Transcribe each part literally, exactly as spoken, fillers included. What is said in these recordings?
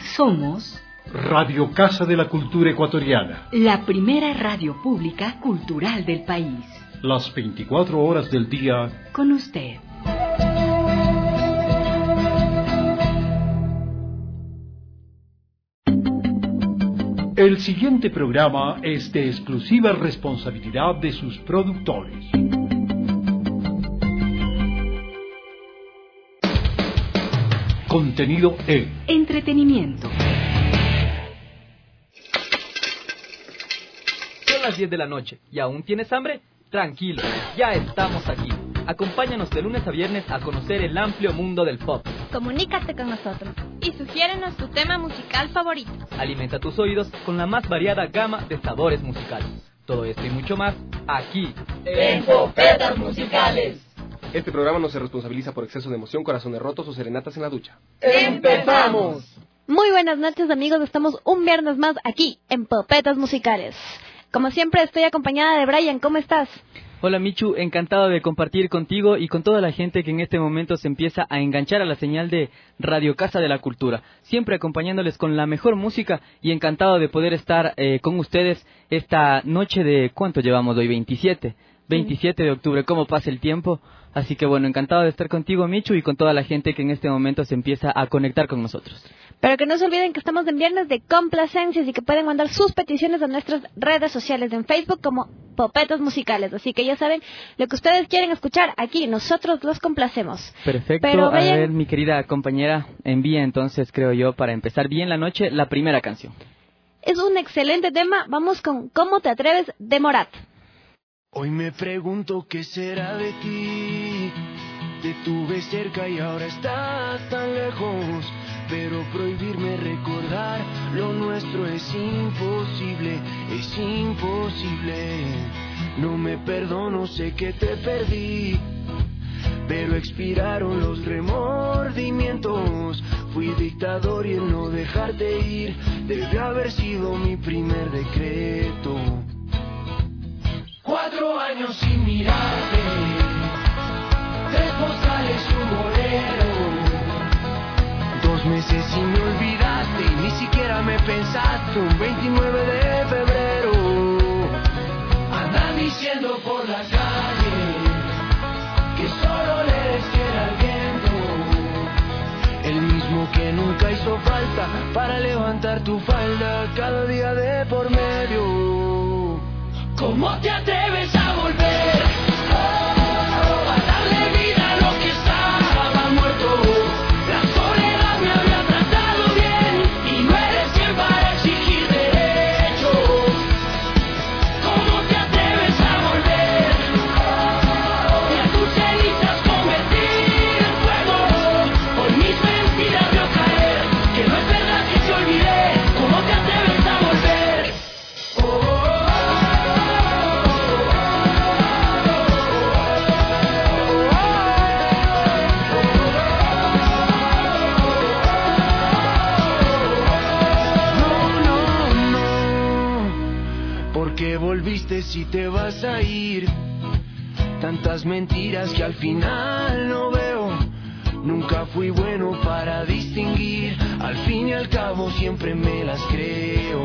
Somos Radio Casa de la Cultura Ecuatoriana, la primera radio pública cultural del país. Las veinticuatro horas del día con usted. El siguiente programa es de exclusiva responsabilidad de sus productores. Contenido E. Entretenimiento. Son las diez de la noche y aún tienes hambre. Tranquilo, ya estamos aquí. Acompáñanos de lunes a viernes a conocer el amplio mundo del pop. Comunícate con nosotros y sugiérenos tu tema musical favorito. Alimenta tus oídos con la más variada gama de sabores musicales. Todo esto y mucho más aquí en Popetas Musicales. Este programa no se responsabiliza por exceso de emoción, corazones rotos o serenatas en la ducha. ¡Empezamos! Muy buenas noches, amigos. Estamos un viernes más aquí en Popetas Musicales. Como siempre, estoy acompañada de Brian. ¿Cómo estás? Hola Michu, encantado de compartir contigo y con toda la gente que en este momento se empieza a enganchar a la señal de Radio Casa de la Cultura, siempre acompañándoles con la mejor música y encantado de poder estar eh, con ustedes esta noche de, ¿cuánto llevamos hoy? veintisiete, veintisiete de octubre, ¿cómo pasa el tiempo? Así que bueno, encantado de estar contigo Michu y con toda la gente que en este momento se empieza a conectar con nosotros. Pero que no se olviden que estamos en viernes de complacencias y que pueden mandar sus peticiones a nuestras redes sociales en Facebook como Popetas Musicales. Así que ya saben, lo que ustedes quieren escuchar aquí, nosotros los complacemos. Perfecto. Pero, a Brian, ver, mi querida compañera, envía entonces, creo yo, para empezar bien la noche, la primera canción. Es un excelente tema. Vamos con ¿Cómo te atreves? De Morat. Hoy me pregunto qué será de ti. Te tuve cerca y ahora estás tan lejos. Pero prohibirme recordar lo nuestro es imposible, es imposible. No me perdono, sé que te perdí, pero expiraron los remordimientos. Fui dictador y el no dejarte ir debe haber sido mi primer decreto. Cuatro años sin mirarte, tres postales y un bolero. Dos meses y me olvidaste y ni siquiera me pensaste. Un veintinueve de febrero andan diciendo por la calle que solo le eres fiel al viento, el mismo que nunca hizo falta para levantar tu falda cada día de por medio. ¿Cómo te atreves a volver? Oh, a darle vida a lo que estaba muerto. La soledad me había tratado bien y no eres quien para exigir derechos. ¿Cómo te atreves a volver? Oh, y a tus cenizas convertir en fuego. Por mis mentiras veo caer que no es verdad que te olvidé. ¿Cómo te atreves a volver? Oh, que volviste si te vas a ir. Tantas mentiras que al final no veo. Nunca fui bueno para distinguir. Al fin y al cabo siempre me las creo.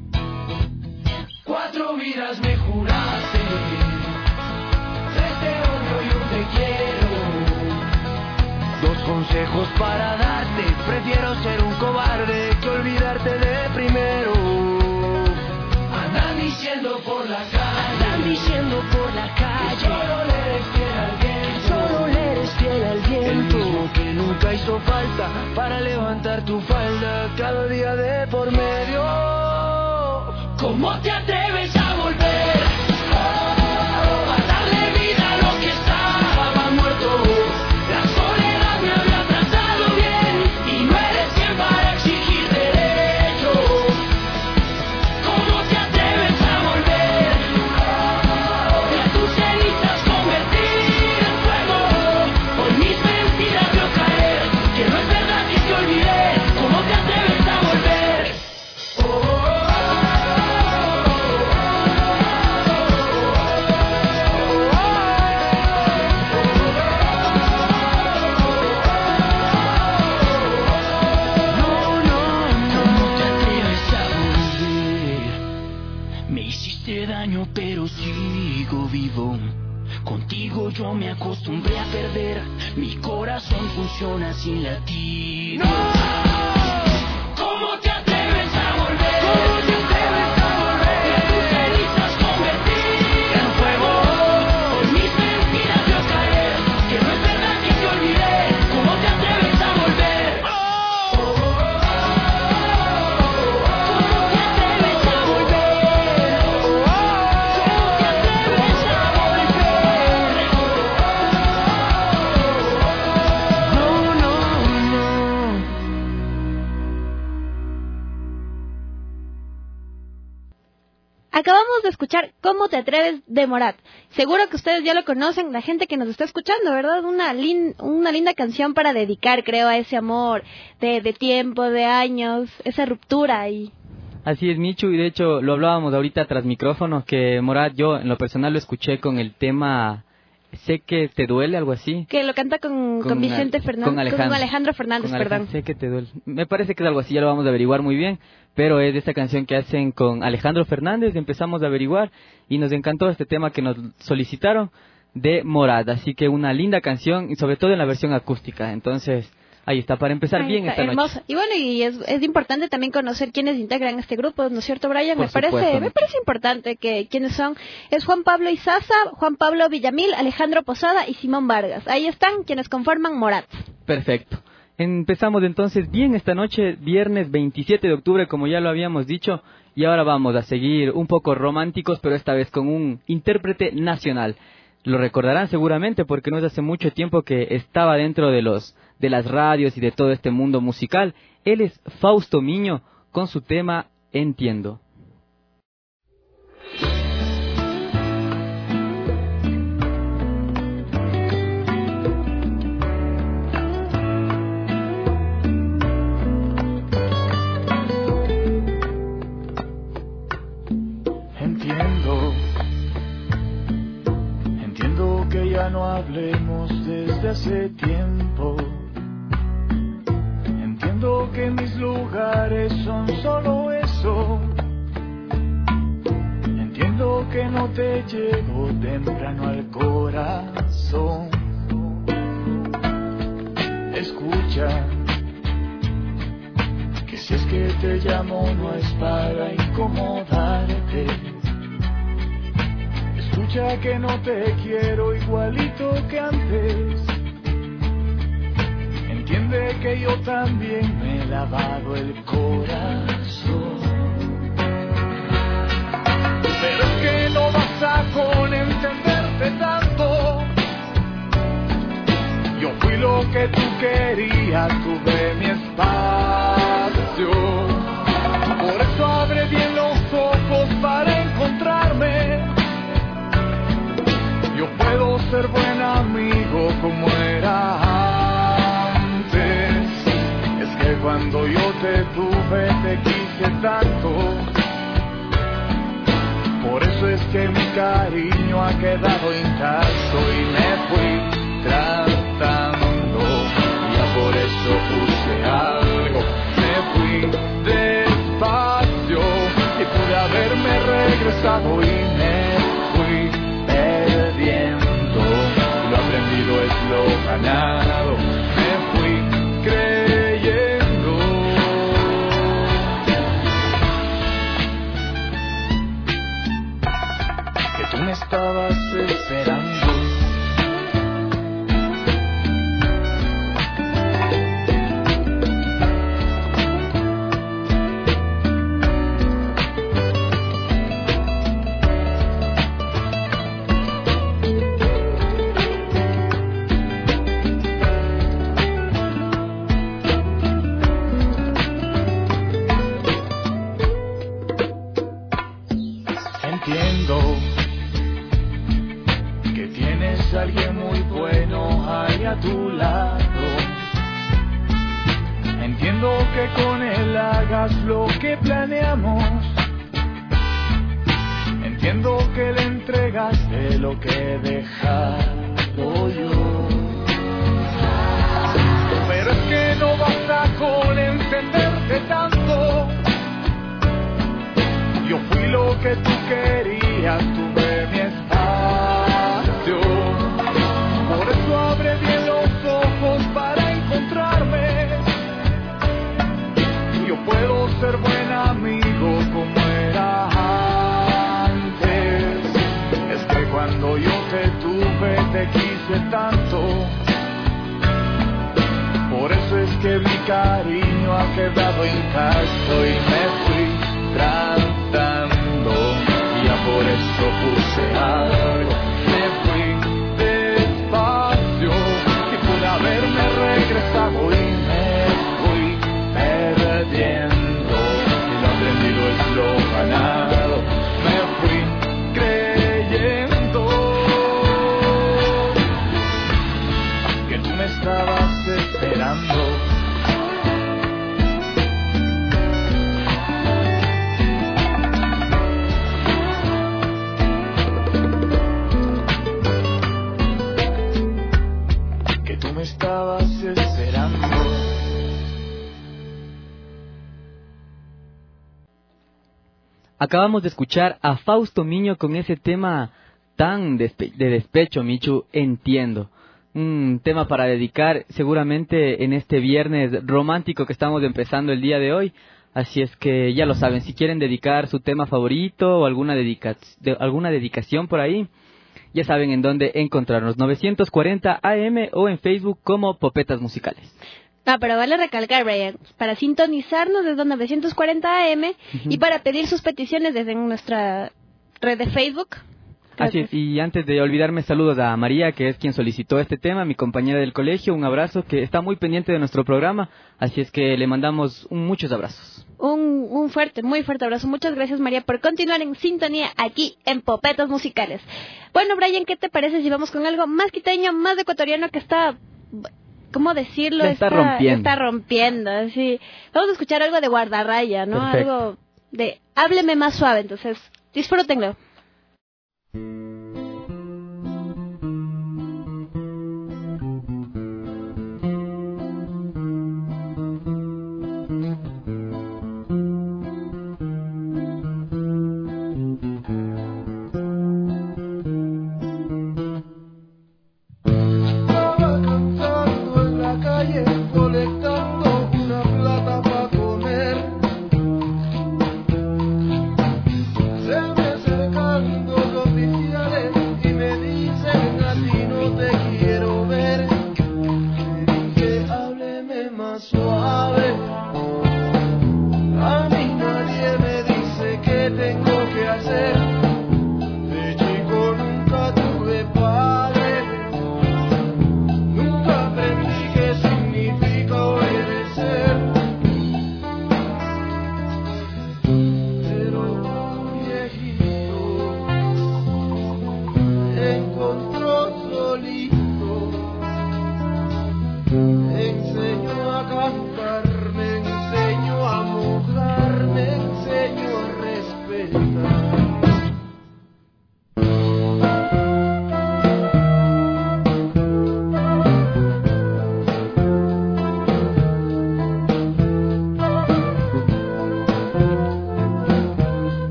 Cuatro vidas me juraste, tres te odio y un te quiero. Dos consejos para darte. Prefiero ser un cobarde que olvidarte de primero. Andan diciendo por la calle, andan diciendo por la calle, que solo le eres fiel al viento, solo le eres fiel al viento, el mismo que nunca hizo falta para levantar tu falda cada día de por medio. ¿Cómo te atreves a volver? Oh, a darle vida a lo que estaba muerto. La soledad me había tratado bien y no eres quien para exigir derechos. ¿Cómo te atreves a volver? Oh, y a tus cenizas convertir en fuego. Por mis mentiras veo caer que no es verdad que te olvidé. ¿Cómo te atreves a volver? Oh, oh, oh, oh. me acostumbré a perder. Mi corazón funciona sin latir. ¡No! ¿Cómo te atreves a volver? ¿Cómo te atreves a volver? Y a tus cenizas convertir en fuego. Por mis mentiras yo caer, que no es verdad que te olvidé. ¿Cómo te atreves a volver? ¡Oh! Oh, oh, oh, oh. ¿Cómo te atreves a volver? Oh, oh, oh. ¿Cómo te atreves a volver? No, no, no. Acabamos de escuchar ¿Cómo te atreves? De Morat. Seguro que ustedes ya lo conocen, la gente que nos está escuchando, ¿verdad? Una, lin, una linda canción para dedicar, creo, a ese amor de, de tiempo, de años, esa ruptura y... Así es, Michu, y de hecho lo hablábamos ahorita tras micrófono, que Morat, yo en lo personal lo escuché con el tema Sé que te duele, algo así. Que lo canta con, con, con Vicente Fernández, con Alejandro, con Alejandro Fernández, con perdón. Alejandro, sé que te duele. Me parece que es algo así, ya lo vamos a averiguar muy bien, pero es de esta canción que hacen con Alejandro Fernández, empezamos a averiguar y nos encantó este tema que nos solicitaron de Morat, así que una linda canción y sobre todo en la versión acústica, entonces... Ahí está, para empezar Ahí bien está, esta hermosa. noche. Y bueno, y es, es importante también conocer quiénes integran este grupo, ¿no es cierto, Brian? Por me parece supuesto, me parece importante que quiénes son. Es Juan Pablo Izaza, Juan Pablo Villamil, Alejandro Posada y Simón Vargas. Ahí están quienes conforman Morat. Perfecto. Empezamos entonces bien esta noche, viernes veintisiete de octubre, como ya lo habíamos dicho, y ahora vamos a seguir un poco románticos, pero esta vez con un intérprete nacional. Lo recordarán seguramente porque no es hace mucho tiempo que estaba dentro de los de las radios y de todo este mundo musical. Él es Fausto Miño con su tema Entiendo. Entiendo, entiendo que ya no hablemos desde hace tiempo. Entiendo que mis lugares son solo eso. Entiendo que no te llego temprano al corazón. Escucha, que si es que te llamo no es para incomodarte. Escucha que no te quiero igualito que antes. Entiende que yo también me he lavado el corazón. Pero es que no basta con entenderte tanto. Yo fui lo que tú querías, tuve mi espacio. Por eso abre bien los ojos para encontrarme. Yo puedo ser buen amigo como era cuando yo te tuve, te quise tanto. Por eso es que mi cariño ha quedado intacto y me fui tratando. Ya por eso puse algo, me fui despacio y pude haberme regresado y me fui perdiendo. Lo aprendido es lo ganado, me fui creyendo. Me estabas esperando. Entiendo alguien muy bueno ahí a tu lado. Entiendo que con él hagas lo que planeamos. Entiendo que le entregaste lo que he dejado yo. Pero es que no basta con entenderte tanto. Yo fui lo que tú querías, tuve mi espacio. que mi cariño ha quedado intacto y me fui tratando, ya por eso puse algo, me fui despacio y pude haberme regresado y me fui perdiendo, y lo aprendido es lo ganado, me fui creyendo que tú me estabas esperando. Estabas esperando. Acabamos de escuchar a Fausto Miño con ese tema tan despe- de despecho, Michu, entiendo. Un tema para dedicar seguramente en este viernes romántico que estamos empezando el día de hoy. Así es que ya lo saben, si quieren dedicar su tema favorito o alguna, dedica- de, alguna dedicación por ahí, ya saben en dónde encontrarnos, novecientos cuarenta A M o en Facebook como Popetas Musicales. Ah, pero vale recalcar, Brian, para sintonizarnos desde novecientos cuarenta A M uh-huh. y para pedir sus peticiones desde nuestra red de Facebook. Así es, y antes de olvidarme, saludos a María, que es quien solicitó este tema, mi compañera del colegio, un abrazo, que está muy pendiente de nuestro programa, así es que le mandamos un, muchos abrazos. Un, un fuerte, muy fuerte abrazo. Muchas gracias, María, por continuar en sintonía aquí en Popetas Musicales. Bueno, Brian, ¿qué te parece si vamos con algo más quiteño, más ecuatoriano que está, ¿cómo decirlo? La está, está rompiendo. Está rompiendo, sí. Vamos a escuchar algo de Guardarraya, ¿no? Perfecto. Algo de Hábleme Más Suave, entonces disfrútenlo.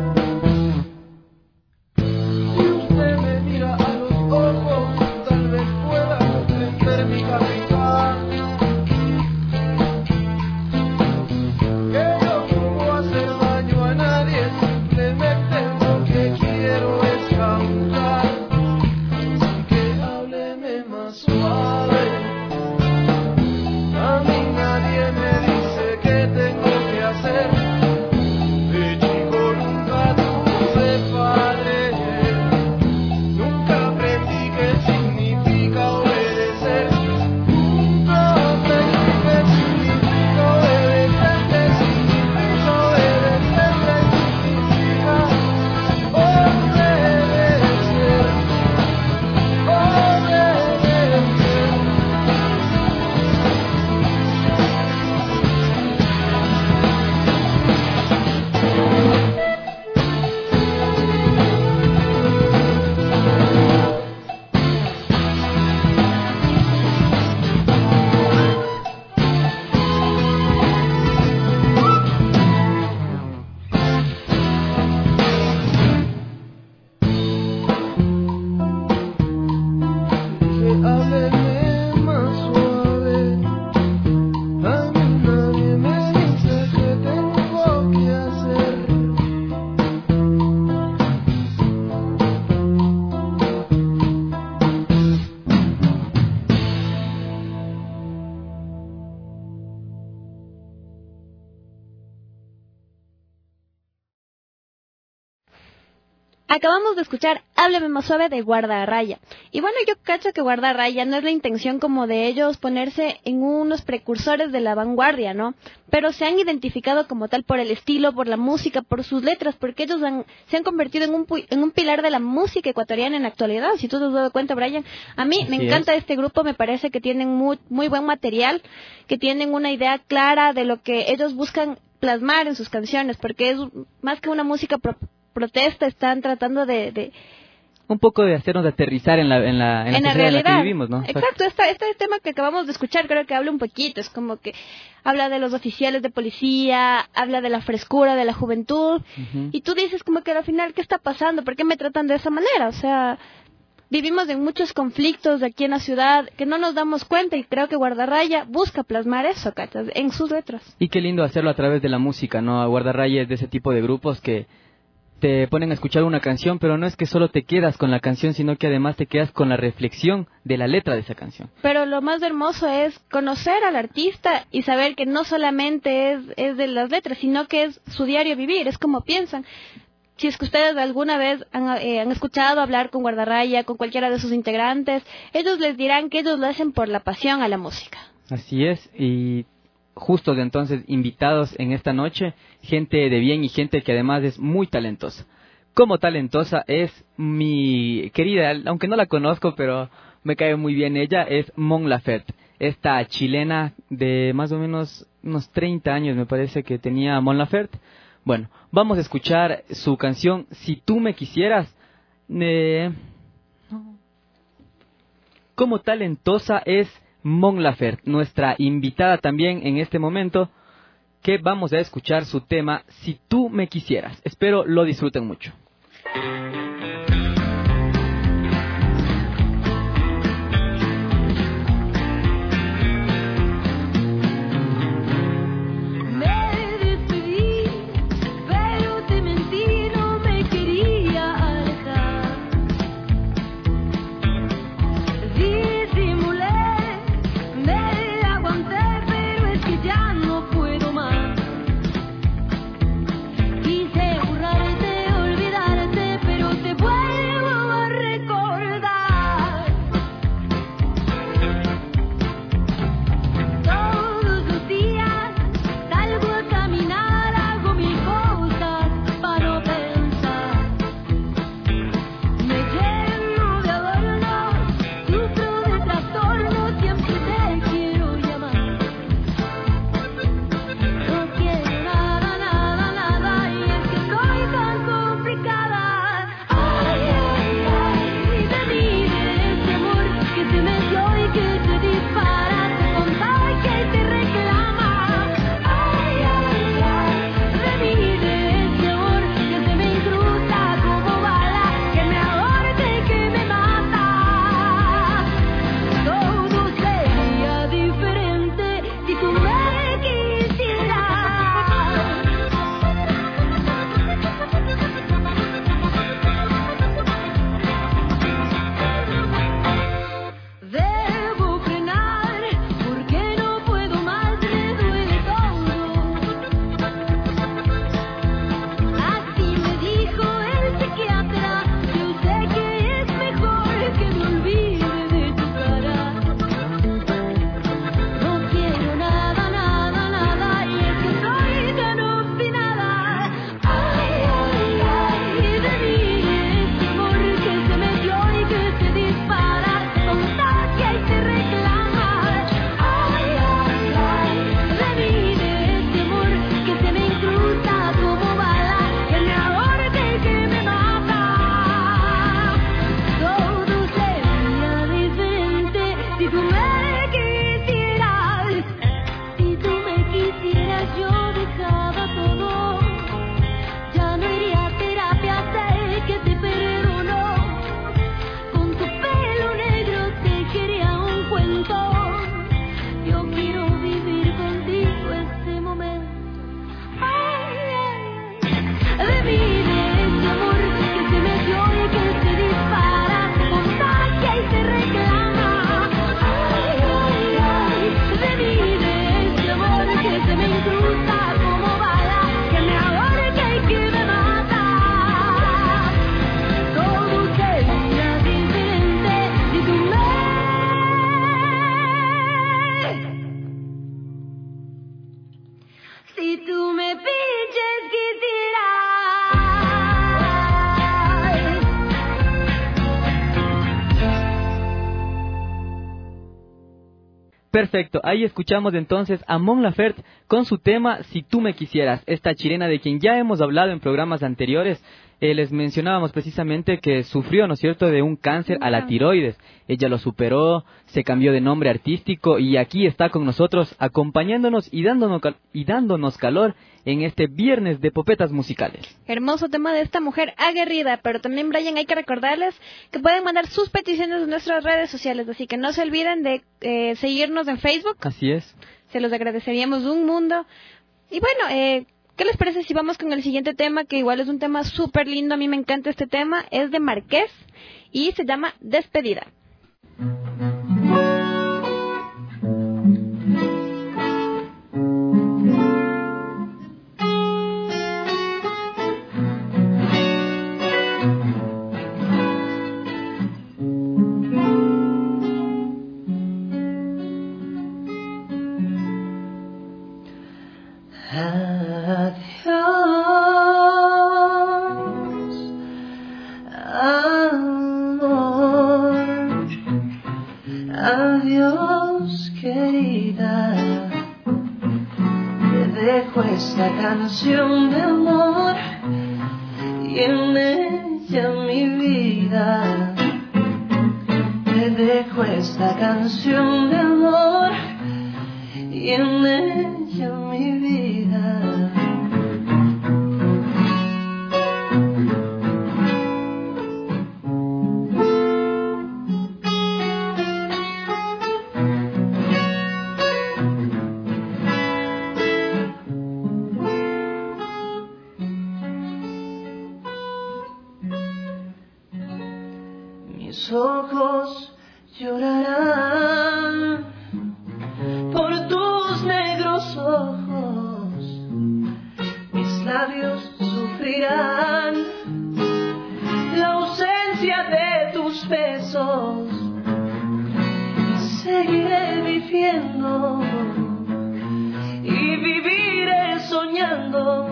Tal vez acabamos de escuchar Háblame Más Suave de Guardarraya. Y bueno, yo cacho que Guardarraya no es la intención como de ellos ponerse en unos precursores de la vanguardia, ¿no? Pero se han identificado como tal por el estilo, por la música, por sus letras, porque ellos han, se han convertido en un, en un pilar de la música ecuatoriana en la actualidad. Si tú te has dado cuenta, Brian, a mí Así me encanta es. este grupo, me parece que tienen muy, muy buen material, que tienen una idea clara de lo que ellos buscan plasmar en sus canciones, porque es más que una música pro, protesta, están tratando de, de un poco de hacernos aterrizar en la en la, en la, en la sociedad en la realidad. que vivimos, ¿no? Exacto, este, este tema que acabamos de escuchar creo que habla un poquito, es como que habla de los oficiales de policía, habla de la frescura de la juventud, Uh-huh. y tú dices como que al final, ¿qué está pasando? ¿Por qué me tratan de esa manera? O sea, vivimos en muchos conflictos aquí en la ciudad que no nos damos cuenta, y creo que Guardarraya busca plasmar eso, ¿cachas? En sus letras. Y qué lindo hacerlo a través de la música, ¿no? Guardarraya es de ese tipo de grupos que te ponen a escuchar una canción, pero no es que solo te quedas con la canción, sino que además te quedas con la reflexión de la letra de esa canción. Pero lo más hermoso es conocer al artista y saber que no solamente es, es de las letras, sino que es su diario vivir, es como piensan. Si es que ustedes alguna vez han, eh, han escuchado hablar con Guardarraya, con cualquiera de sus integrantes, ellos les dirán que ellos lo hacen por la pasión a la música. Así es, y justo de entonces invitados en esta noche, gente de bien y gente que además es muy talentosa. Como talentosa es mi querida, aunque no la conozco, pero me cae muy bien ella, es Mon Laferte, esta chilena de más o menos unos treinta años, me parece que tenía Mon Laferte. Bueno, vamos a escuchar su canción Si tú me quisieras. Eh, como talentosa es Mon Laferte, nuestra invitada también en este momento, que vamos a escuchar su tema Si tú me quisieras. Espero lo disfruten mucho. Quise borrarte, olvidarte, pero te Perfecto, ahí escuchamos entonces a Mon Laferte con su tema Si tú me quisieras, esta chilena de quien ya hemos hablado en programas anteriores. Eh, les mencionábamos precisamente que sufrió, ¿no es cierto?, de un cáncer a la tiroides. Ella lo superó, se cambió de nombre artístico y aquí está con nosotros acompañándonos y dándonos, cal- y dándonos calor en este viernes de Popetas Musicales. Hermoso tema de esta mujer aguerrida, pero también, Brian, hay que recordarles que pueden mandar sus peticiones en nuestras redes sociales, así que no se olviden de eh, seguirnos en Facebook, Así es. se los agradeceríamos un mundo. Y bueno, eh, ¿qué les parece si vamos con el siguiente tema, que igual es un tema súper lindo, a mí me encanta este tema, es de Marqués y se llama Despedida. Adiós, amor, adiós, querida. Te dejo esta canción de amor y en ella mi vida. Te dejo esta canción de amor y en ella mi vida. Mis ojos llorarán por tus negros ojos, mis labios sufrirán la ausencia de tus besos y seguiré viviendo y viviré soñando,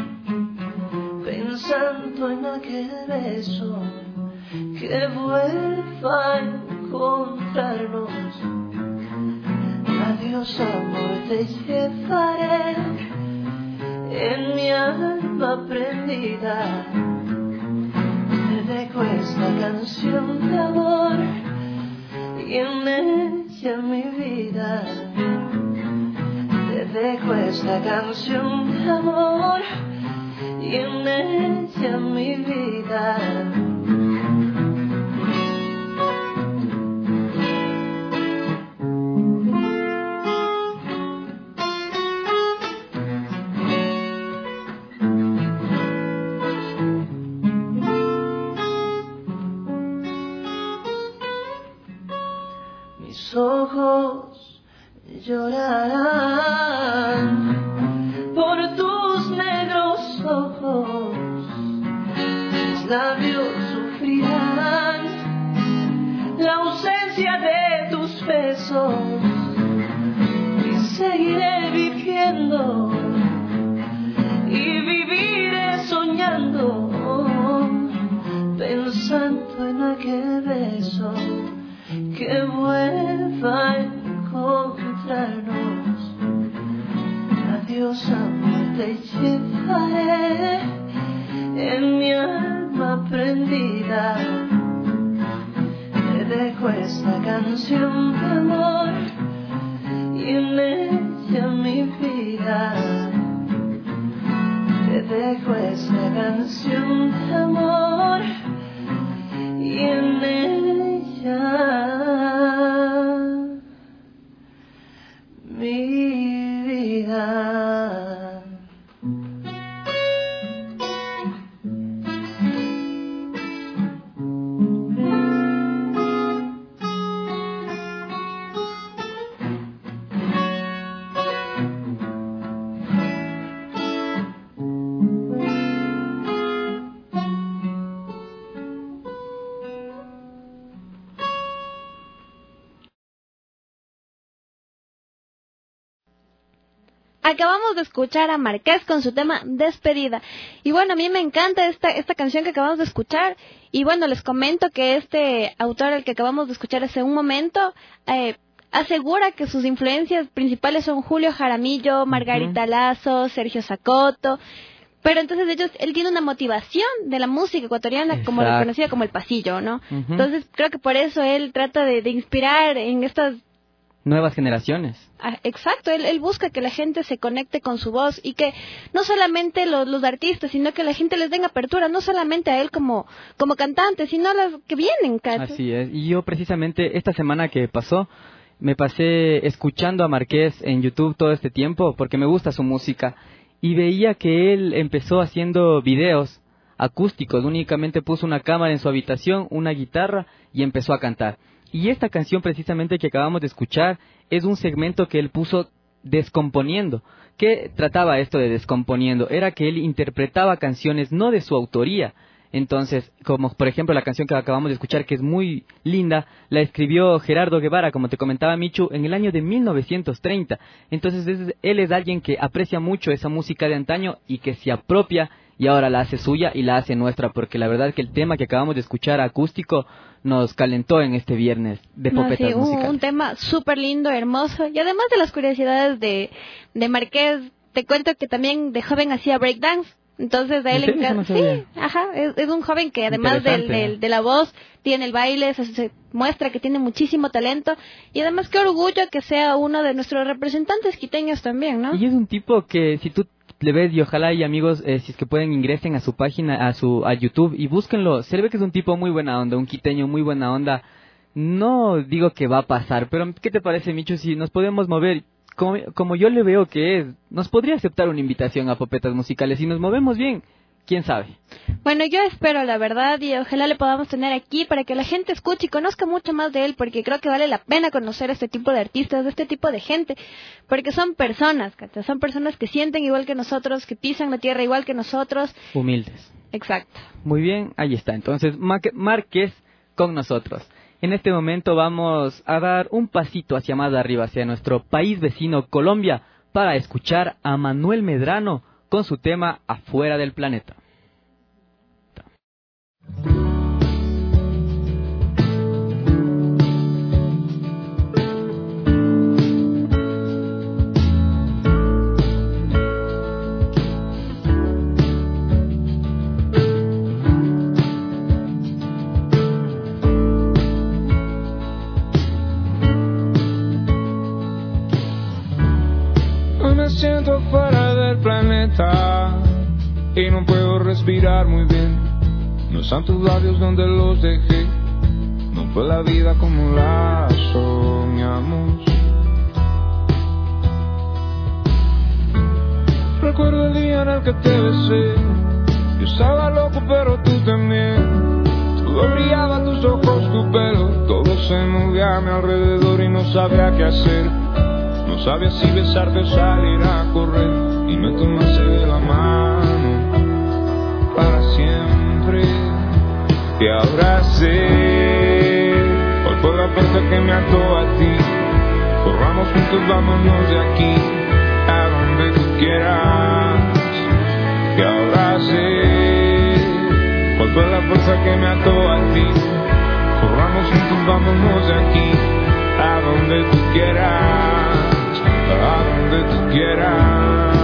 pensando en aquel beso que vuelva a encontrarnos. Adiós, amor, te llevaré en mi alma prendida. Te dejo esta canción de amor y en ella mi vida. Te dejo esta canción de amor y en ella mi vida. Mis ojos llorarán por tus negros ojos, mis labios sufrirán la ausencia de tus besos y seguiré viviendo y viviré soñando, pensando en aquel beso que vuelva a encontrarnos. Adiós, amor, te llevaré en mi alma prendida. Te dejo esta canción de amor y en ella mi vida. Te dejo esta canción de amor y en ella mi vida. Acabamos de escuchar a Marqués con su tema Despedida. Y bueno, a mí me encanta esta esta canción que acabamos de escuchar. Y bueno, les comento que este autor, el que acabamos de escuchar hace un momento, eh, asegura que sus influencias principales son Julio Jaramillo, Margarita uh-huh. Lazo, Sergio Sacoto. Pero entonces ellos, él tiene una motivación de la música ecuatoriana, Exacto. como reconocida como el pasillo, ¿no? Uh-huh. Entonces creo que por eso él trata de, de inspirar en estas nuevas generaciones. Ah, exacto, él, él busca que la gente se conecte con su voz y que no solamente los, los artistas, sino que la gente les den apertura, no solamente a él como, como cantante, sino a los que vienen. ¿Cacho? Así es, y yo precisamente esta semana que pasó, me pasé escuchando a Marqués en YouTube todo este tiempo, porque me gusta su música, y veía que él empezó haciendo videos acústicos, únicamente puso una cámara en su habitación, una guitarra, y empezó a cantar. Y esta canción precisamente que acabamos de escuchar es un segmento que él puso Descomponiendo. ¿Qué trataba esto de Descomponiendo? Era que él interpretaba canciones no de su autoría. Entonces, como por ejemplo la canción que acabamos de escuchar, que es muy linda, la escribió Gerardo Guevara, como te comentaba Michu, en el año de mil novecientos treinta. Entonces es, él es alguien que aprecia mucho esa música de antaño y que se apropia y ahora la hace suya y la hace nuestra, porque la verdad que el tema que acabamos de escuchar acústico nos calentó en este viernes de no, Popetas sí, Musicales. Un, un tema súper lindo, hermoso, y además de las curiosidades de, de Marqués, te cuento que también de joven hacía breakdance. Entonces, a él le encanta. No sí, ajá, es, es un joven que además del, del, de la voz, tiene el baile, se, se muestra que tiene muchísimo talento. Y además, qué orgullo que sea uno de nuestros representantes quiteños también, ¿no? Y es un tipo que, si tú le ves, y ojalá y amigos, eh, si es que pueden, ingresen a su página, a su a YouTube y búsquenlo. Se ve que es un tipo muy buena onda, un quiteño muy buena onda. No digo que va a pasar, pero ¿qué te parece, Micho, si nos podemos mover? Como, como yo le veo que es, nos podría aceptar una invitación a Popetas Musicales. Si nos movemos bien, quién sabe. Bueno, yo espero, la verdad, y ojalá le podamos tener aquí para que la gente escuche y conozca mucho más de él, porque creo que vale la pena conocer a este tipo de artistas, a este tipo de gente, porque son personas, ¿cachai? Son personas que sienten igual que nosotros, que pisan la tierra igual que nosotros. Humildes. Exacto. Muy bien, ahí está. Entonces, Márquez con nosotros. En este momento vamos a dar un pasito hacia más arriba, hacia nuestro país vecino Colombia, para escuchar a Manuel Medrano con su tema Afuera del Planeta. Me siento fuera del planeta y no puedo respirar muy bien. No están tus labios donde los dejé. No fue la vida como la soñamos. Recuerdo el día en el que te besé. Yo estaba loco pero tú también. Todo brillaba, tus ojos, tu pelo. Todo se movía a mi alrededor y no sabía qué hacer. No sabía si besarte o salir a correr. Y me tomaste de la mano para siempre. Te abracé. Hoy fue la fuerza que me ató a ti. Corramos juntos, vámonos de aquí a donde tú quieras. Te abracé. Hoy fue la fuerza que me ató a ti. Corramos juntos, vámonos de aquí a donde tú quieras. A donde tú quieras.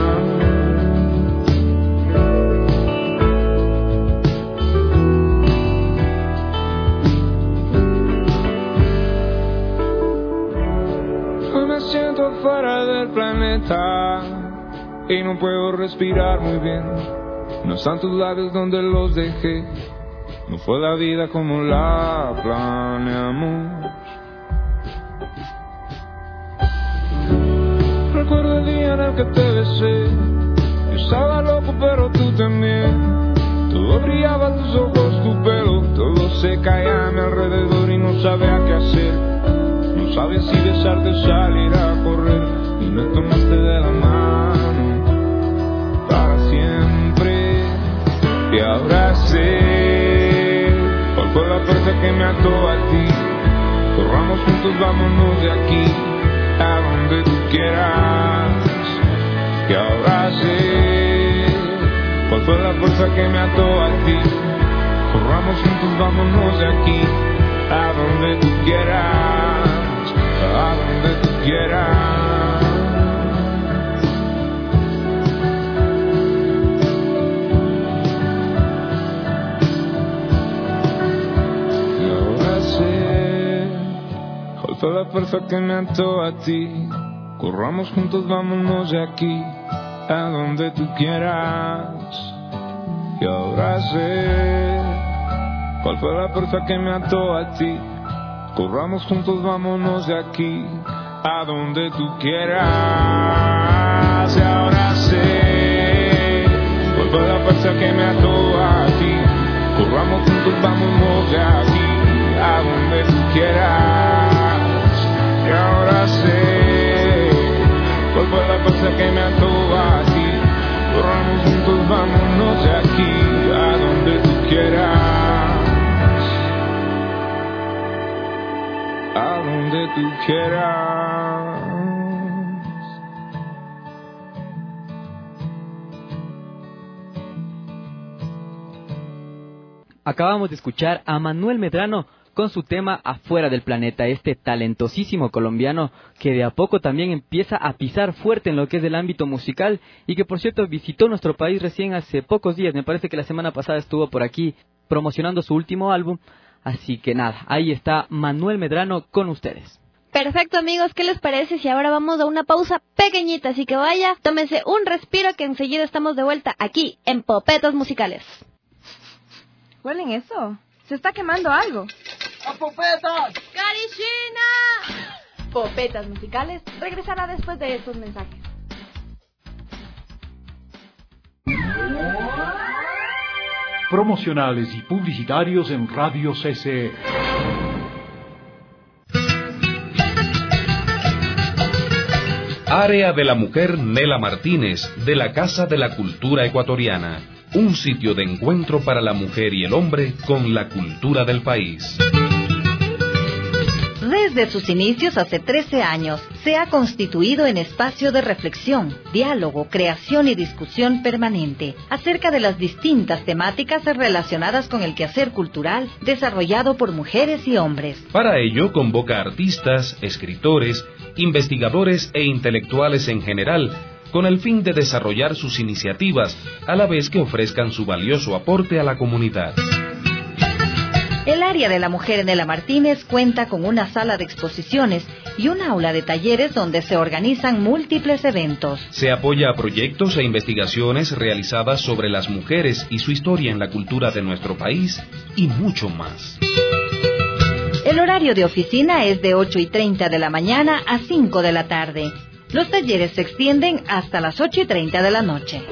Hoy me siento fuera del planeta y no puedo respirar muy bien. No están tus labios donde los dejé. No fue la vida como la planeamos. Recuerdo el día en el que te besé. Yo estaba loco pero tú también. Todo brillaba, tus ojos, tu pelo. Todo se caía a mi alrededor y no sabía qué hacer. No sabía si besarte o salir a correr. Y me tomaste de la mano para siempre. Te abracé. Hoy fue la fuerza que me ató a ti. Corramos juntos, vámonos de aquí a donde tú quieras. Que abrace. ¿Cuál fue la fuerza que me ató a ti? Corramos juntos, vámonos de aquí a donde tú quieras. A donde fue la fuerza que me ató a ti? Corramos juntos, vámonos de aquí a donde tú quieras. Y ahora sé cuál fue la fuerza que me ató a ti. Corramos juntos, vámonos de aquí a donde tú quieras. Y ahora sé cuál fue la fuerza que me ató a ti. Corramos juntos, vámonos de aquí a donde tú quieras. Y ahora sé cuál fue la fuerza que me ató a ti. Corramos juntos, vámonos de aquí a donde tú quieras. A donde tú quieras. Acabamos de escuchar a Manuel Medrano con su tema Afuera del Planeta, este talentosísimo colombiano que de a poco también empieza a pisar fuerte en lo que es el ámbito musical y que por cierto visitó nuestro país recién hace pocos días. Me parece que la semana pasada estuvo por aquí promocionando su último álbum. Así que nada, ahí está Manuel Medrano con ustedes. Perfecto, amigos, ¿qué les parece si ahora vamos a una pausa pequeñita? Así que vaya, tómense un respiro que enseguida estamos de vuelta aquí en Popetas Musicales. ¿Huelen eso? Se está quemando algo. ¡A Popetas! ¡Carishina! Popetas Musicales regresará después de estos mensajes. Promocionales y publicitarios en Radio C C E. Área de la Mujer Nela Martínez, de la Casa de la Cultura Ecuatoriana. Un sitio de encuentro para la mujer y el hombre con la cultura del país. Desde sus inicios hace trece años, se ha constituido en espacio de reflexión, diálogo, creación y discusión permanente acerca de las distintas temáticas relacionadas con el quehacer cultural desarrollado por mujeres y hombres. Para ello convoca artistas, escritores, investigadores e intelectuales en general, con el fin de desarrollar sus iniciativas, a la vez que ofrezcan su valioso aporte a la comunidad. El área de la mujer Nela Martínez cuenta con una sala de exposiciones y un aula de talleres donde se organizan múltiples eventos. Se apoya a proyectos e investigaciones realizadas sobre las mujeres y su historia en la cultura de nuestro país y mucho más. El horario de oficina es de ocho y treinta de la mañana a cinco de la tarde. Los talleres se extienden hasta las ocho y treinta de la noche.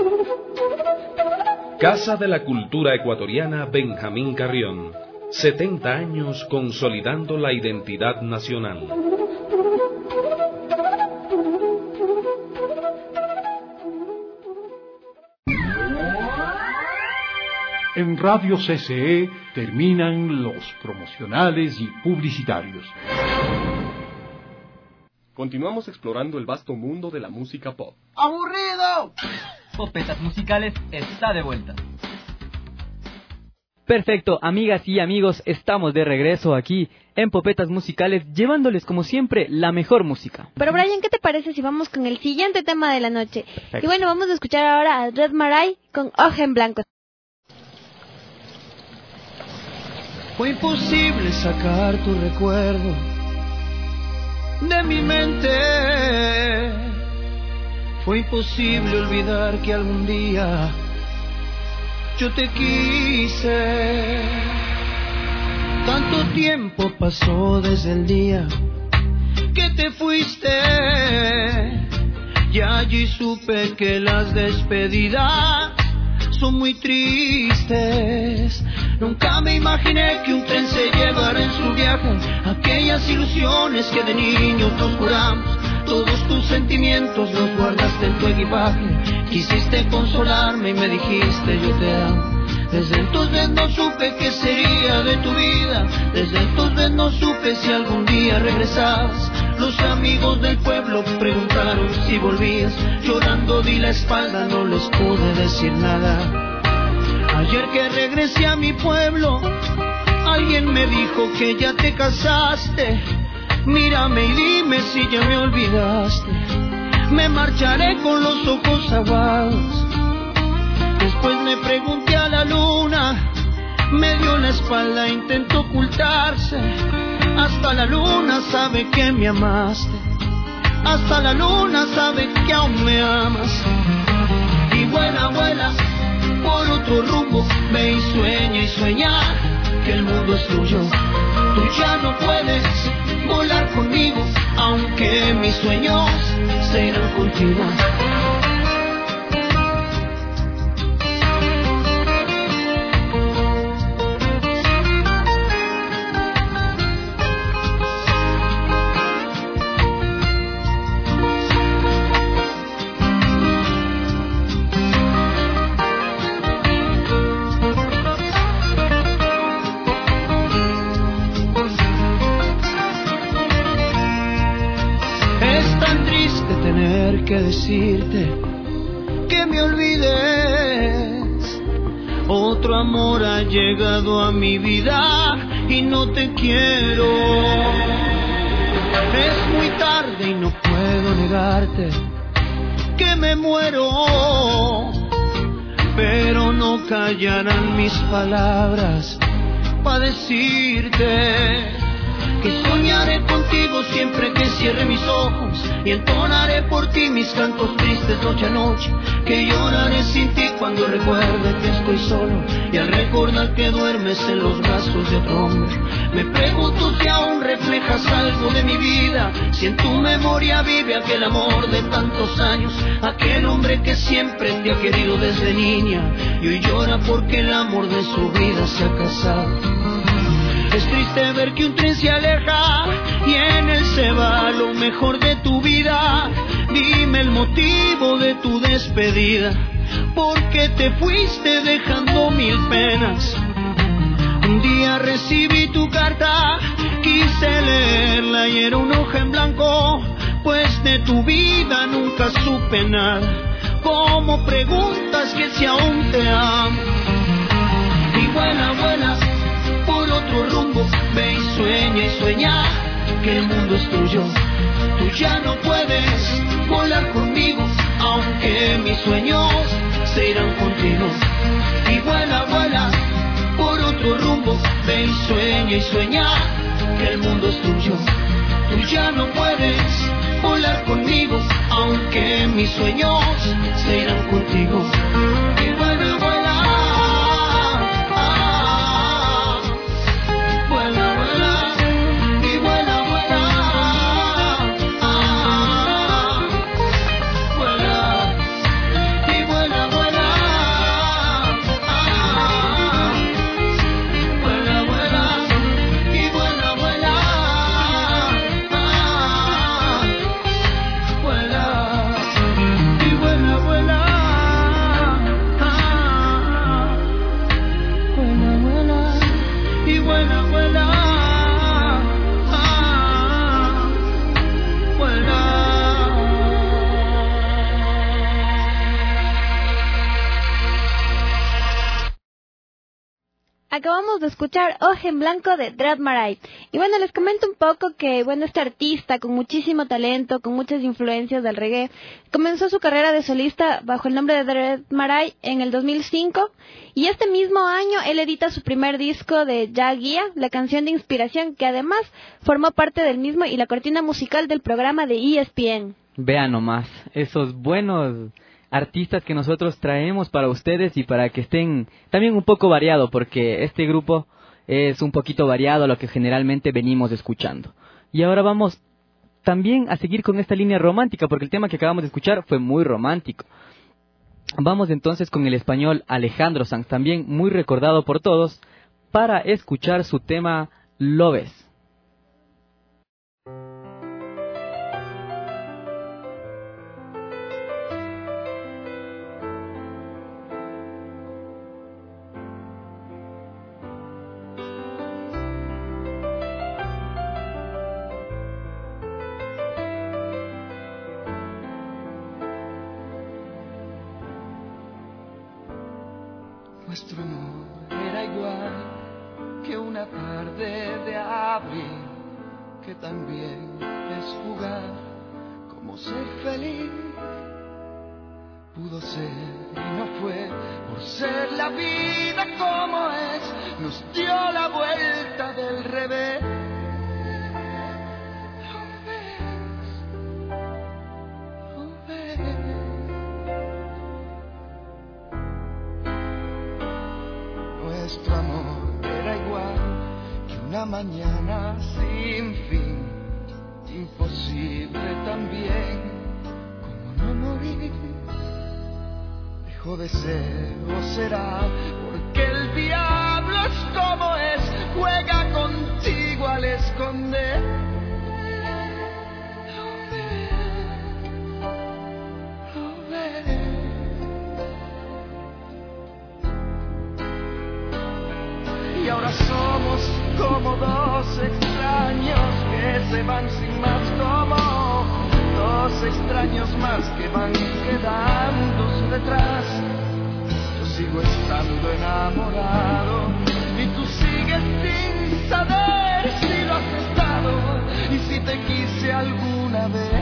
Casa de la Cultura Ecuatoriana Benjamín Carrión. setenta años consolidando la identidad nacional. En Radio C C E terminan los promocionales y publicitarios. Continuamos explorando el vasto mundo de la música pop. ¡Aburrido! Popetas Musicales está de vuelta. Perfecto, amigas y amigos, estamos de regreso aquí en Popetas Musicales, llevándoles como siempre la mejor música. Pero Brian, ¿qué te parece si vamos con el siguiente tema de la noche? Perfecto. Y bueno, vamos a escuchar ahora a Red Maray con Hoja en Blanco. Fue imposible sacar tu recuerdo de mi mente. Fue imposible olvidar que algún día yo te quise. Tanto tiempo pasó desde el día que te fuiste. Y allí supe que las despedidas son muy tristes. Nunca me imaginé que un tren se llevara en su viaje aquellas ilusiones que de niños nos juramos. Todos tus sentimientos los guardaste en tu equipaje. Quisiste consolarme y me dijiste yo te amo. Desde entonces no supe qué sería de tu vida. Desde entonces no supe si algún día regresabas. Los amigos del pueblo preguntaron si volvías. Llorando di la espalda, no les pude decir nada. Ayer que regresé a mi pueblo, alguien me dijo que ya te casaste. Mírame y dime si ya me olvidaste. Me marcharé con los ojos aguados. Después me pregunté a la luna, me dio la espalda, intentó ocultarse. Hasta Hasta la luna sabe que me amaste, hasta la luna sabe que aún me amas. Y vuela, vuela por otro rumbo, ve y sueña y sueña que el mundo es tuyo. Tú ya no puedes volar conmigo, aunque mis sueños serán contigo. Que decirte que me olvides. Otro amor ha llegado a mi vida y no te quiero. Es muy tarde y no puedo negarte que me muero, pero no callarán mis palabras para decirte que soñaré contigo siempre que cierre mis ojos y entonaré por ti mis cantos tristes noche a noche, que lloraré sin ti cuando recuerde que estoy solo y al recordar que duermes en los brazos de otro hombre. Me pregunto si aún reflejas algo de mi vida, si en tu memoria vive aquel amor de tantos años, aquel hombre que siempre te ha querido desde niña y hoy llora porque el amor de su vida se ha casado. Es triste ver que un tren se aleja y en él se va lo mejor de tu vida. Dime el motivo de tu despedida, porque te fuiste dejando mil penas. Un día recibí tu carta, quise leerla y era una hoja en blanco, pues de tu vida nunca supe nada. ¿Cómo preguntas que si aún te amo? Y vuela, vuela por otro rumbo, ve y sueña y sueña que el mundo es tuyo. Tú ya no puedes volar conmigo, aunque mis sueños se irán contigo. Y vuela, vuela por otro rumbo, ve y sueña y sueña que el mundo es tuyo. Tú ya no puedes volar conmigo, aunque mis sueños se irán contigo. Y vuela, vuela. Acabamos de escuchar Hoja en Blanco de Dread Marai. Y bueno, les comento un poco que, bueno, este artista con muchísimo talento, con muchas influencias del reggae, comenzó su carrera de solista bajo el nombre de Dread Marai en el dos mil cinco. Y este mismo año él edita su primer disco de Ya Guía, la canción de inspiración, que además formó parte del mismo y la cortina musical del programa de E S P N. Vean nomás, esos buenos artistas que nosotros traemos para ustedes y para que estén también un poco variado, porque este grupo es un poquito variado a lo que generalmente venimos escuchando. Y ahora vamos también a seguir con esta línea romántica, porque el tema que acabamos de escuchar fue muy romántico. Vamos entonces con el español Alejandro Sanz, también muy recordado por todos, para escuchar su tema Lo Ves. Nuestro amor era igual que una tarde de abril, que también es jugar como ser feliz. Pudo ser y no fue por ser la vida como es, nos dio la vuelta del revés. mañana sin fin, imposible también, como no morir. Dejó de ser o será porque el diablo es como es, juega contigo al esconder. Y ahora somos como dos extraños que se van sin más, como dos extraños más que van quedándose detrás. Yo sigo estando enamorado y tú sigues sin saber si lo has estado y si te quise alguna vez.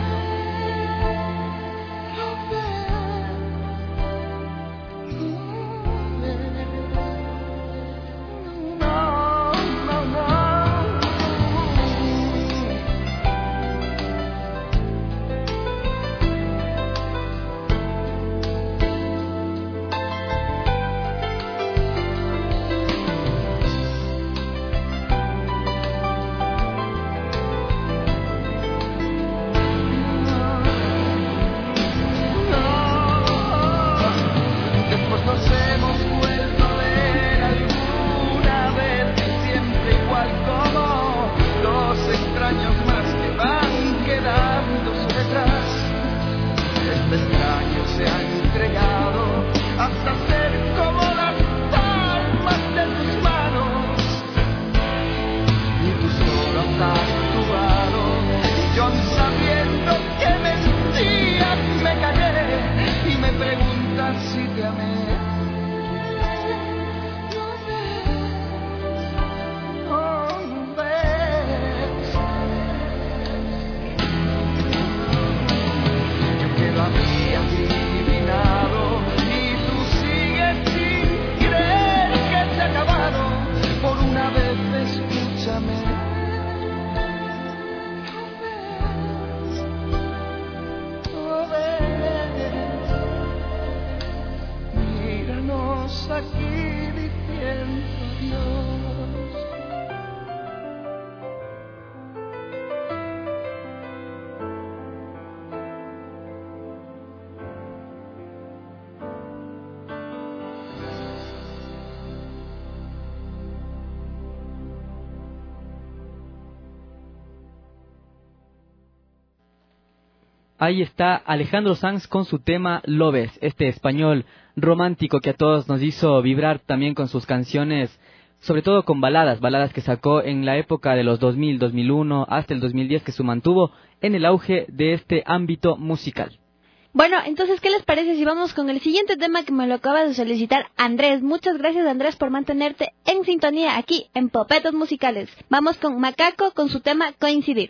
Ahí está Alejandro Sanz con su tema Lo ves, este español romántico que a todos nos hizo vibrar también con sus canciones, sobre todo con baladas, baladas que sacó en la época de los dos mil, dos mil uno hasta el dos mil diez, que se mantuvo en el auge de este ámbito musical. Bueno, entonces, ¿qué les parece si vamos con el siguiente tema que me lo acaba de solicitar Andrés? Muchas gracias, Andrés, por mantenerte en sintonía aquí en Popetos Musicales. Vamos con Macaco con su tema Coincidir.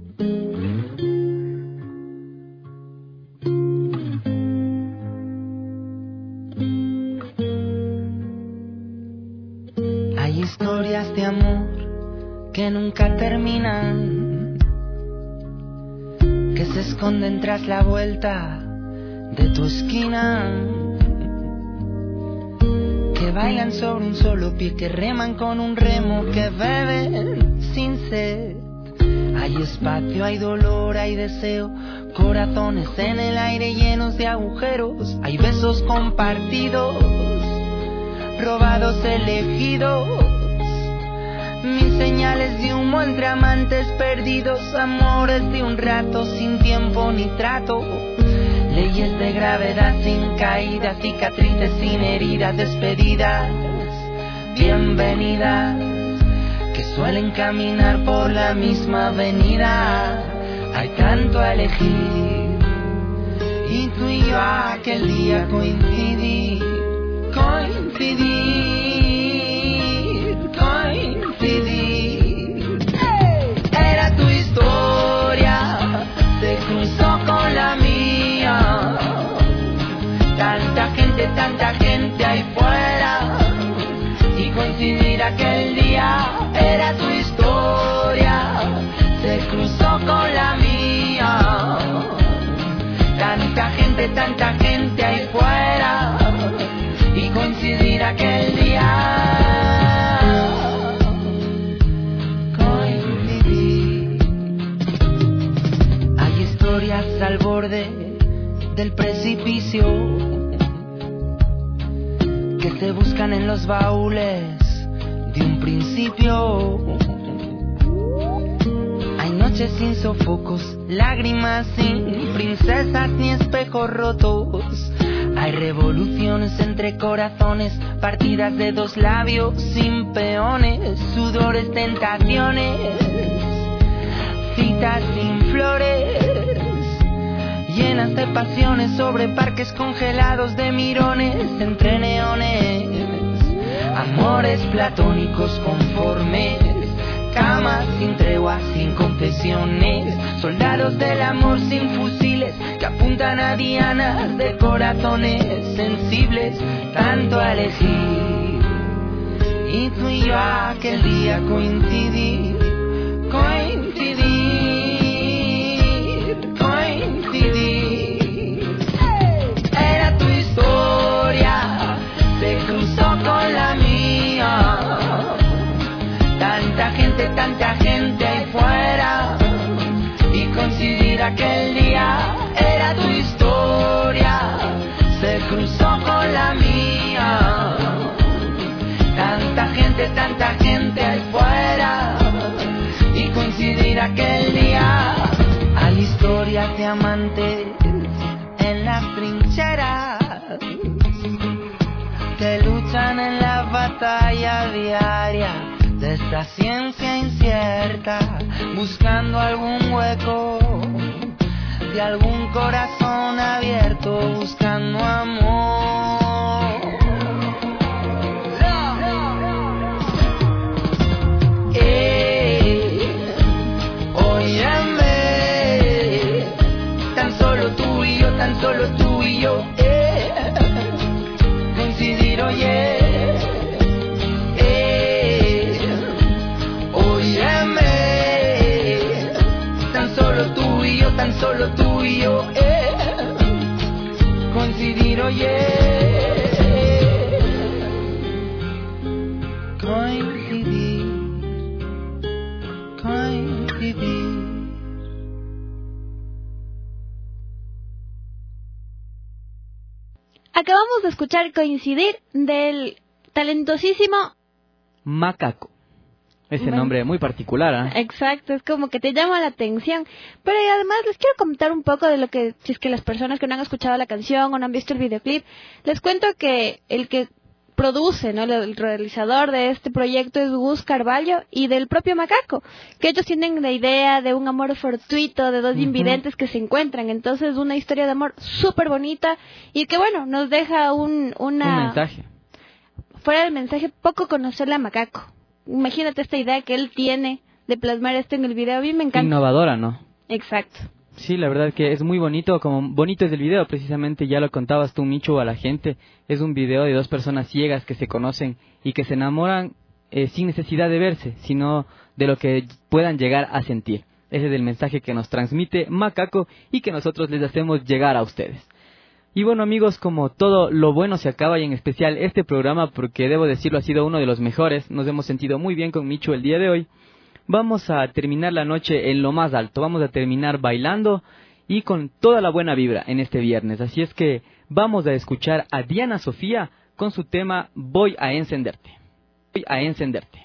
Hay historias de amor que nunca terminan, que se esconden tras la vuelta de tu esquina, que bailan sobre un solo pie, que reman con un remo, que beben sin sed. Hay espacio, hay dolor, hay deseo, corazones en el aire llenos de agujeros. Hay besos compartidos, robados, elegidos, mil señales de humo entre amantes perdidos, amores de un rato sin tiempo ni trato, leyes de gravedad sin caída, cicatrices sin heridas, despedidas, bienvenidas, que suelen caminar por la misma avenida. Hay tanto a elegir y tú y yo aquel día coincidí. Coincidir, coincidir. Era tu historia, se cruzó con la mía. Tanta gente, tanta gente ahí fuera, y coincidir aquel día. Era tu historia, se cruzó con la mía. Tanta gente, tanta gente ahí fuera, y coincidir aquel día. historias al borde del precipicio que se buscan en los baúles de un principio. Hay noches sin sofocos, lágrimas sin princesas ni espejos rotos. Hay revoluciones entre corazones, partidas de dos labios sin peones, sudores, tentaciones, citas sin flores, llenas de pasiones sobre parques congelados de mirones entre neones, amores platónicos conformes, camas sin tregua, sin confesiones, soldados del amor sin fusiles que apuntan a dianas de corazones sensibles, tanto a elegir. Y tú y yo aquel día coincidí, coincidir, coincidir. Era tu historia, se cruzó con la mía. Tanta gente, tanta gente ahí fuera, y coincidir aquel día. Era tu historia, se cruzó con la mía. Tanta gente, tanta gente ahí fuera, y coincidir aquel día. Hay historias de amantes en las trincheras que luchan en la batalla diaria de esta ciencia incierta, buscando algún hueco de algún corazón abierto, buscando amor. Eh, óyeme, tan solo tú y yo, tan solo tú y yo, eh, coincidir, oye. Tan solo tú y yo, eh, coincidir, oye, coincidir, coincidir. Acabamos de escuchar Coincidir del talentosísimo Macaco. Ese Bueno. nombre muy particular, ¿eh? Exacto, es como que te llama la atención. Pero además les quiero comentar un poco de lo que, si es que las personas que no han escuchado la canción o no han visto el videoclip, les cuento que el que produce, ¿no? El realizador de este proyecto es Gus Carballo y del propio Macaco, que ellos tienen la idea de un amor fortuito, de dos Ujú. invidentes que se encuentran. Entonces, una historia de amor súper bonita y que, bueno, nos deja un, una... Un mensaje. Fuera del mensaje, poco conocerle a Macaco. Imagínate esta idea que él tiene de plasmar esto en el video. A mí me encanta. Innovadora, ¿no? Exacto. Sí, la verdad que es muy bonito, como bonito es el video, precisamente ya lo contabas tú, Micho, a la gente. Es un video de dos personas ciegas que se conocen y que se enamoran eh, sin necesidad de verse, sino de lo que puedan llegar a sentir. Ese es el mensaje que nos transmite Macaco y que nosotros les hacemos llegar a ustedes. Y bueno, amigos, como todo lo bueno se acaba, y en especial este programa, porque debo decirlo ha sido uno de los mejores, nos hemos sentido muy bien con Micho el día de hoy. Vamos a terminar la noche en lo más alto, vamos a terminar bailando y con toda la buena vibra en este viernes. Así es que vamos a escuchar a Diana Sofía con su tema Voy a encenderte. Voy a encenderte.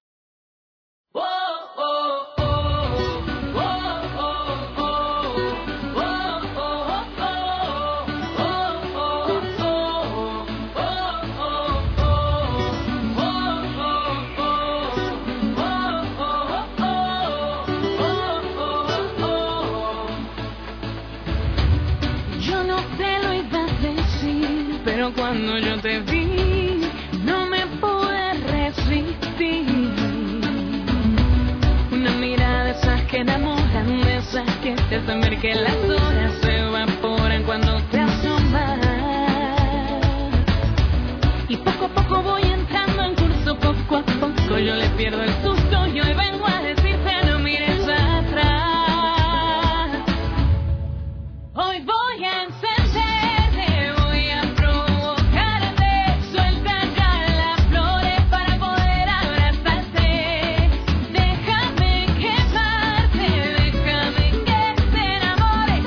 Yo no te lo iba a decir, pero cuando yo te vi, no me pude resistir. Una mirada de esas que enamoran, de esas que te hacen ver que las horas se evaporan cuando te asomas. Y poco a poco voy entrando en curso, poco a poco yo le pierdo el susto. Y hoy vengo a decirte no mires atrás. Hoy voy a encenderte, voy a provocarte. Suelta ya las flores para poder abrazarte. Déjame quemarte, déjame que te enamore.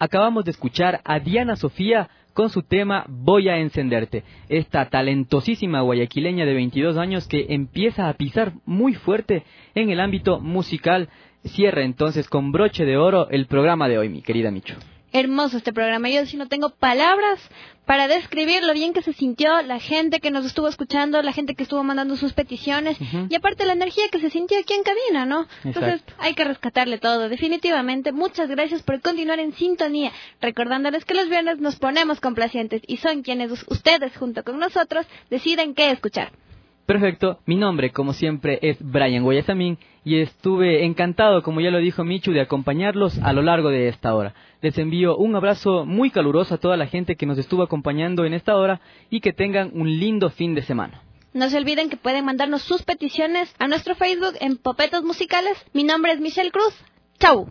acabamos de escuchar a Diana Sofía con su tema Voy a encenderte. Esta talentosísima guayaquileña de veintidós años que empieza a pisar muy fuerte en el ámbito musical. Cierra entonces con broche de oro el programa de hoy, mi querida Michu. Hermoso este programa. Yo sí no tengo palabras para describir lo bien que se sintió la gente que nos estuvo escuchando, la gente que estuvo mandando sus peticiones, uh-huh. y aparte la energía que se sintió aquí en cabina, ¿no? Exacto. Entonces hay que rescatarle todo, definitivamente. Muchas gracias por continuar en sintonía, recordándoles que los viernes nos ponemos complacientes y son quienes ustedes junto con nosotros deciden qué escuchar. Perfecto, mi nombre como siempre es Brian Guayasamín y estuve encantado, como ya lo dijo Michu, de acompañarlos a lo largo de esta hora. Les envío un abrazo muy caluroso a toda la gente que nos estuvo acompañando en esta hora y que tengan un lindo fin de semana. No se olviden que pueden mandarnos sus peticiones a nuestro Facebook en Popetas Musicales. Mi nombre es Michelle Cruz. ¡Chau!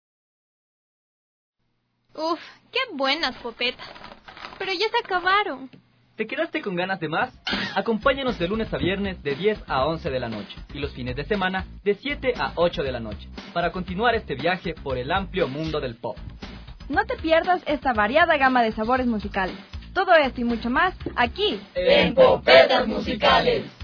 Uf, qué buenas popetas. Pero ya se acabaron. ¿Te quedaste con ganas de más? Acompáñanos de lunes a viernes de diez a once de la noche y los fines de semana de siete a ocho de la noche para continuar este viaje por el amplio mundo del pop. No te pierdas esta variada gama de sabores musicales. Todo esto y mucho más aquí en Popetas Musicales.